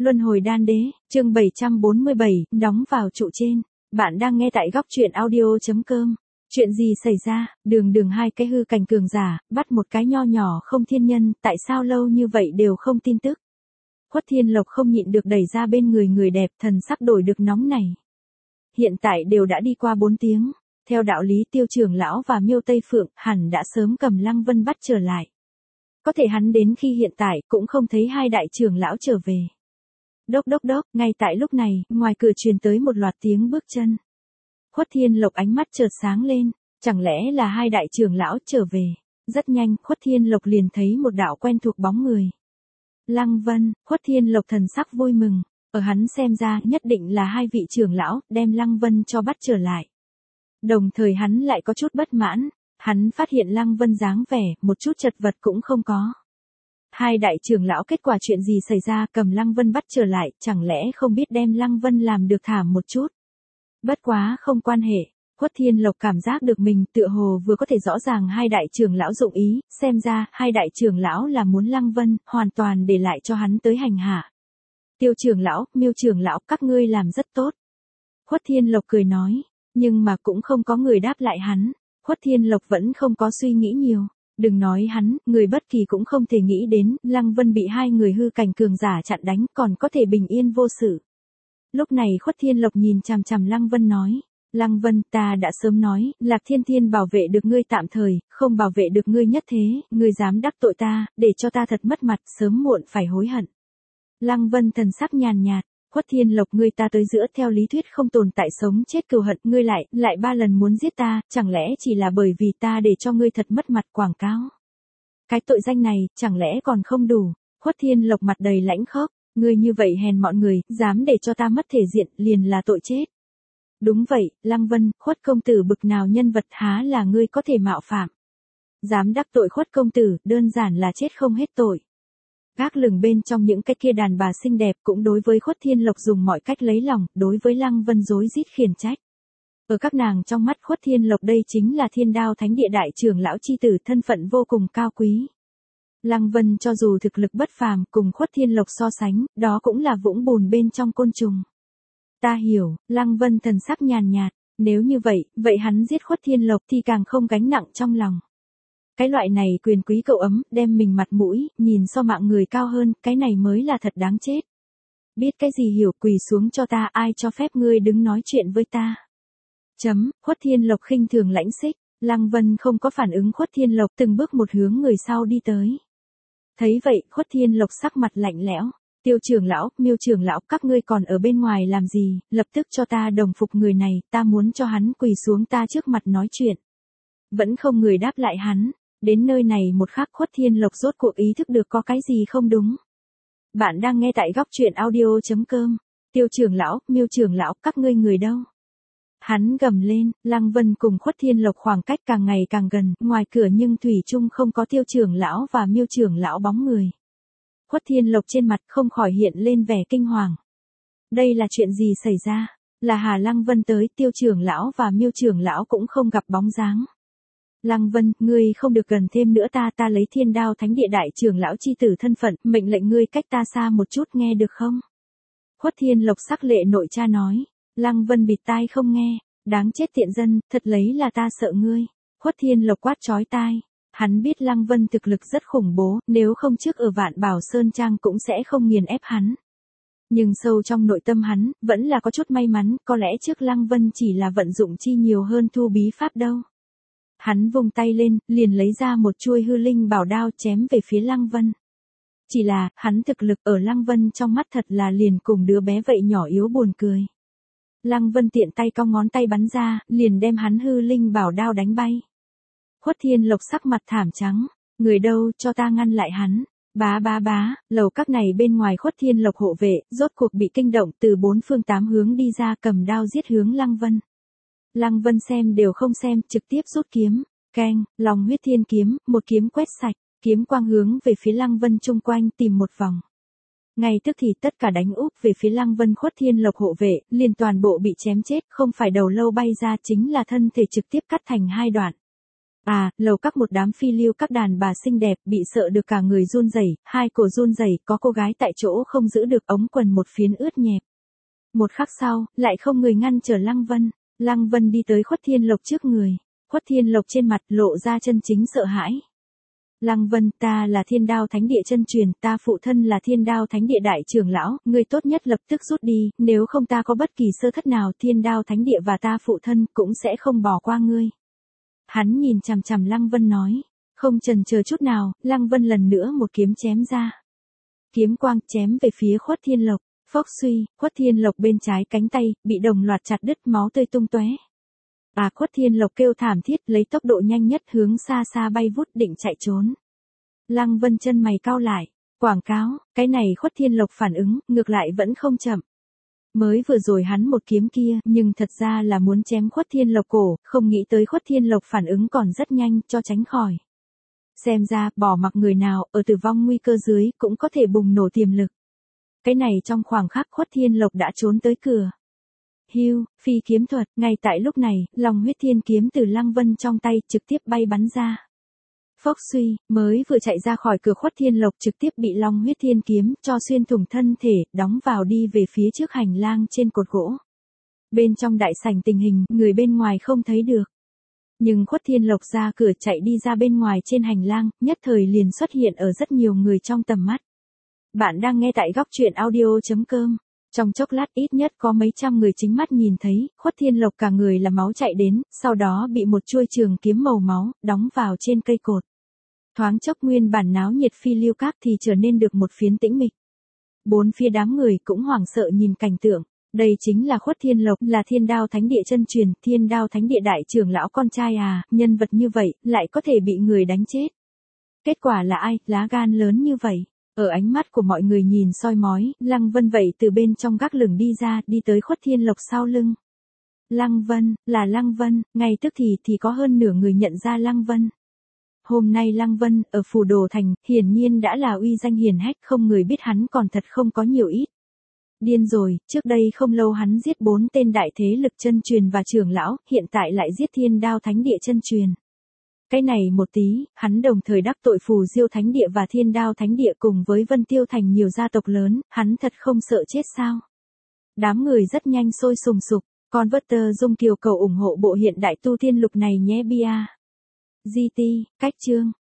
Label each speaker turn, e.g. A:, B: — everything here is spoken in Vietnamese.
A: Luân hồi đan đế, chương 747, đóng vào trụ trên. Bạn đang nghe tại góc truyện audio.com. Chuyện gì xảy ra, đường hai cái hư cảnh cường giả, bắt một cái nho nhỏ không thiên nhân, tại sao lâu như vậy đều không tin tức. Khuất Thiên Lộc không nhịn được đẩy ra bên người đẹp, thần sắc đổi được nóng này. Hiện tại đều đã đi qua 4 tiếng, theo đạo lý Tiêu trưởng lão và Miêu Tây Phượng hẳn đã sớm cầm Lăng Vân bắt trở lại. Có thể hắn đến khi hiện tại cũng không thấy hai đại trưởng lão trở về. Đốc, ngay tại lúc này, ngoài cửa truyền tới một loạt tiếng bước chân. Khuất Thiên Lộc ánh mắt chợt sáng lên, chẳng lẽ là hai đại trưởng lão trở về. Rất nhanh, Khuất Thiên Lộc liền thấy một đạo quen thuộc bóng người. Lăng Vân, Khuất Thiên Lộc thần sắc vui mừng, ở hắn xem ra nhất định là hai vị trưởng lão đem Lăng Vân cho bắt trở lại. Đồng thời hắn lại có chút bất mãn, hắn phát hiện Lăng Vân dáng vẻ, một chút chật vật cũng không có. Hai đại trưởng lão kết quả chuyện gì xảy ra cầm Lăng Vân bắt trở lại, chẳng lẽ không biết đem Lăng Vân làm được thảm một chút. Bất quá không quan hệ, Khuất Thiên Lộc cảm giác được mình tựa hồ vừa có thể rõ ràng hai đại trưởng lão dụng ý, xem ra hai đại trưởng lão là muốn Lăng Vân hoàn toàn để lại cho hắn tới hành hạ. Tiêu trưởng lão, Miêu trưởng lão, các ngươi làm rất tốt. Khuất Thiên Lộc cười nói, nhưng mà cũng không có người đáp lại hắn. Khuất Thiên Lộc vẫn không có suy nghĩ nhiều. Đừng nói hắn, người bất kỳ cũng không thể nghĩ đến, Lăng Vân bị hai người hư cảnh cường giả chặn đánh còn có thể bình yên vô sự. Lúc này Khuất Thiên Lộc nhìn chằm chằm Lăng Vân nói, Lăng Vân, ta đã sớm nói, Lạc Thiên Thiên bảo vệ được ngươi tạm thời, không bảo vệ được ngươi nhất thế, ngươi dám đắc tội ta, để cho ta thật mất mặt, sớm muộn phải hối hận. Lăng Vân thần sắc nhàn nhạt, Khuất Thiên Lộc, ngươi ta tới giữa theo lý thuyết không tồn tại sống chết cừu hận, ngươi lại 3 lần muốn giết ta, chẳng lẽ chỉ là bởi vì ta để cho ngươi thật mất mặt quảng cáo. Cái tội danh này, chẳng lẽ còn không đủ. Khuất Thiên Lộc mặt đầy lãnh khốc, ngươi như vậy hèn mọn người, dám để cho ta mất thể diện, liền là tội chết. Đúng vậy, Lăng Vân, Khuất công tử bực nào nhân vật há là ngươi có thể mạo phạm. Dám đắc tội Khuất công tử, đơn giản là chết không hết tội. Gác lửng bên trong những cái kia đàn bà xinh đẹp cũng đối với Khuất Thiên Lộc dùng mọi cách lấy lòng, đối với Lăng Vân rối rít khiển trách. Ở các nàng trong mắt Khuất Thiên Lộc đây chính là Thiên Đao Thánh Địa đại trưởng lão chi tử, thân phận vô cùng cao quý. Lăng Vân cho dù thực lực bất phàm cùng Khuất Thiên Lộc so sánh, đó cũng là vũng bùn bên trong côn trùng. Ta hiểu, Lăng Vân thần sắc nhàn nhạt, nếu như vậy hắn giết Khuất Thiên Lộc thì càng không gánh nặng trong lòng. Cái loại này quyền quý cậu ấm, đem mình mặt mũi, nhìn so mạng người cao hơn, cái này mới là thật đáng chết. Biết cái gì hiểu, quỳ xuống cho ta, ai cho phép ngươi đứng nói chuyện với ta. Khuất Thiên Lộc khinh thường lãnh xích, Lăng Vân không có phản ứng Khuất Thiên Lộc, từng bước một hướng người sau đi tới. Thấy vậy, Khuất Thiên Lộc sắc mặt lạnh lẽo, Tiêu trưởng lão, Miêu trưởng lão, các ngươi còn ở bên ngoài làm gì, lập tức cho ta đồng phục người này, ta muốn cho hắn quỳ xuống ta trước mặt nói chuyện. Vẫn không người đáp lại hắn. Đến nơi này một khắc Khuất Thiên Lộc rốt cuộc ý thức được có cái gì không đúng. Bạn đang nghe tại góc truyện audio.com. Tiêu trưởng lão, Miêu trưởng lão, các ngươi người đâu? Hắn gầm lên, Lăng Vân cùng Khuất Thiên Lộc khoảng cách càng ngày càng gần, ngoài cửa nhưng thủy chung không có Tiêu trưởng lão và Miêu trưởng lão bóng người. Khuất Thiên Lộc trên mặt không khỏi hiện lên vẻ kinh hoàng. Đây là chuyện gì xảy ra? Là Hà Lăng Vân tới, Tiêu trưởng lão và Miêu trưởng lão cũng không gặp bóng dáng. Lăng Vân, ngươi không được gần thêm nữa, ta lấy Thiên Đao Thánh Địa đại trưởng lão chi tử thân phận, mệnh lệnh ngươi cách ta xa một chút, nghe được không? Khuất Thiên Lộc sắc lệ nội cha nói. Lăng Vân bịt tai không nghe, đáng chết tiện dân, thật lấy là ta sợ ngươi. Khuất Thiên Lộc quát chói tai. Hắn biết Lăng Vân thực lực rất khủng bố, nếu không trước ở Vạn Bảo Sơn Trang cũng sẽ không nghiền ép hắn. Nhưng sâu trong nội tâm hắn, vẫn là có chút may mắn, có lẽ trước Lăng Vân chỉ là vận dụng chi nhiều hơn thu bí pháp đâu. Hắn vung tay lên, liền lấy ra một chuôi hư linh bảo đao chém về phía Lăng Vân. Chỉ là, hắn thực lực ở Lăng Vân trong mắt thật là liền cùng đứa bé vậy nhỏ yếu buồn cười. Lăng Vân tiện tay cong ngón tay bắn ra, liền đem hắn hư linh bảo đao đánh bay. Khuất Thiên Lộc sắc mặt thảm trắng, người đâu, cho ta ngăn lại hắn. Bá, lầu các này bên ngoài Khuất Thiên Lộc hộ vệ, rốt cuộc bị kinh động từ 4 phương 8 hướng đi ra cầm đao giết hướng Lăng Vân. Lăng Vân xem đều không xem, trực tiếp rút kiếm, keng, Long Huyết Thiên Kiếm, một kiếm quét sạch, kiếm quang hướng về phía Lăng Vân chung quanh tìm một vòng. Ngay tức thì tất cả đánh úp về phía Lăng Vân Khuất Thiên Lộc hộ vệ, liền toàn bộ bị chém chết, không phải đầu lâu bay ra chính là thân thể trực tiếp cắt thành 2 đoạn. Lầu các một đám phi lưu các đàn bà xinh đẹp bị sợ được cả người run rẩy, hai cổ run rẩy, có cô gái tại chỗ không giữ được ống quần một phiến ướt nhẹp. Một khắc sau, lại không người ngăn trở Lăng Vân. Lăng Vân đi tới Khuất Thiên Lộc trước người. Khuất Thiên Lộc trên mặt lộ ra chân chính sợ hãi. Lăng Vân, ta là Thiên Đao Thánh Địa chân truyền, ta phụ thân là Thiên Đao Thánh Địa đại trưởng lão, ngươi tốt nhất lập tức rút đi, nếu không ta có bất kỳ sơ thất nào, Thiên Đao Thánh Địa và ta phụ thân cũng sẽ không bỏ qua ngươi. Hắn nhìn chằm chằm Lăng Vân nói, không chần chờ chút nào, Lăng Vân lần nữa một kiếm chém ra. Kiếm quang chém về phía Khuất Thiên Lộc, phốc suy, Khuất Thiên Lộc bên trái cánh tay bị đồng loạt chặt đứt, máu tươi tung tóe. Khuất Thiên Lộc kêu thảm thiết, lấy tốc độ nhanh nhất hướng xa xa bay vút định chạy trốn. Lăng Vân chân mày cau lại, quảng cáo, cái này Khuất Thiên Lộc phản ứng, ngược lại vẫn không chậm. Mới vừa rồi hắn một kiếm kia, nhưng thật ra là muốn chém Khuất Thiên Lộc cổ, không nghĩ tới Khuất Thiên Lộc phản ứng còn rất nhanh, cho tránh khỏi. Xem ra, bỏ mặc người nào, ở tử vong nguy cơ dưới, cũng có thể bùng nổ tiềm lực. Cái này trong khoảng khắc Khuất Thiên Lộc đã trốn tới cửa. Hưu, phi kiếm thuật, ngay tại lúc này, Long huyết thiên kiếm từ Lăng Vân trong tay trực tiếp bay bắn ra. Phốc suy, mới vừa chạy ra khỏi cửa Khuất Thiên Lộc trực tiếp bị Long huyết thiên kiếm cho xuyên thủng thân thể, đóng vào đi về phía trước hành lang trên cột gỗ. Bên trong đại sảnh tình hình, người bên ngoài không thấy được. Nhưng Khuất Thiên Lộc ra cửa chạy đi ra bên ngoài trên hành lang, nhất thời liền xuất hiện ở rất nhiều người trong tầm mắt. Bạn đang nghe tại góc truyện audio.com. Trong chốc lát ít nhất có mấy trăm người chính mắt nhìn thấy, Khuất Thiên Lộc cả người là máu chạy đến, sau đó bị một chuôi trường kiếm màu máu, đóng vào trên cây cột. Thoáng chốc nguyên bản náo nhiệt phi lưu các thì trở nên được một phiến tĩnh mịch. Bốn phía đám người cũng hoảng sợ nhìn cảnh tượng. Đây chính là Khuất Thiên Lộc, là Thiên Đao Thánh Địa chân truyền, Thiên Đao Thánh Địa đại trưởng lão con trai nhân vật như vậy, lại có thể bị người đánh chết. Kết quả là ai, lá gan lớn như vậy? Ở ánh mắt của mọi người nhìn soi mói, Lăng Vân vậy từ bên trong gác lửng đi ra, đi tới Khuất Thiên Lộc sau lưng. Lăng Vân, là Lăng Vân, ngay tức thì có hơn nửa người nhận ra Lăng Vân. Hôm nay Lăng Vân, ở Phù Đồ Thành, hiển nhiên đã là uy danh hiển hách, không người biết hắn còn thật không có nhiều ít. Điên rồi, trước đây không lâu hắn giết 4 tên đại thế lực chân truyền và trưởng lão, hiện tại lại giết Thiên Đao Thánh Địa chân truyền. Cái này một tí, hắn đồng thời đắc tội Phù Diêu Thánh Địa và Thiên Đao Thánh Địa cùng với Vân Tiêu Thành nhiều gia tộc lớn, hắn thật không sợ chết sao? Đám người rất nhanh sôi sùng sục, Converter Dung Kiều cầu ủng hộ bộ hiện đại tu tiên lục này nhé bia. GT, cách chương.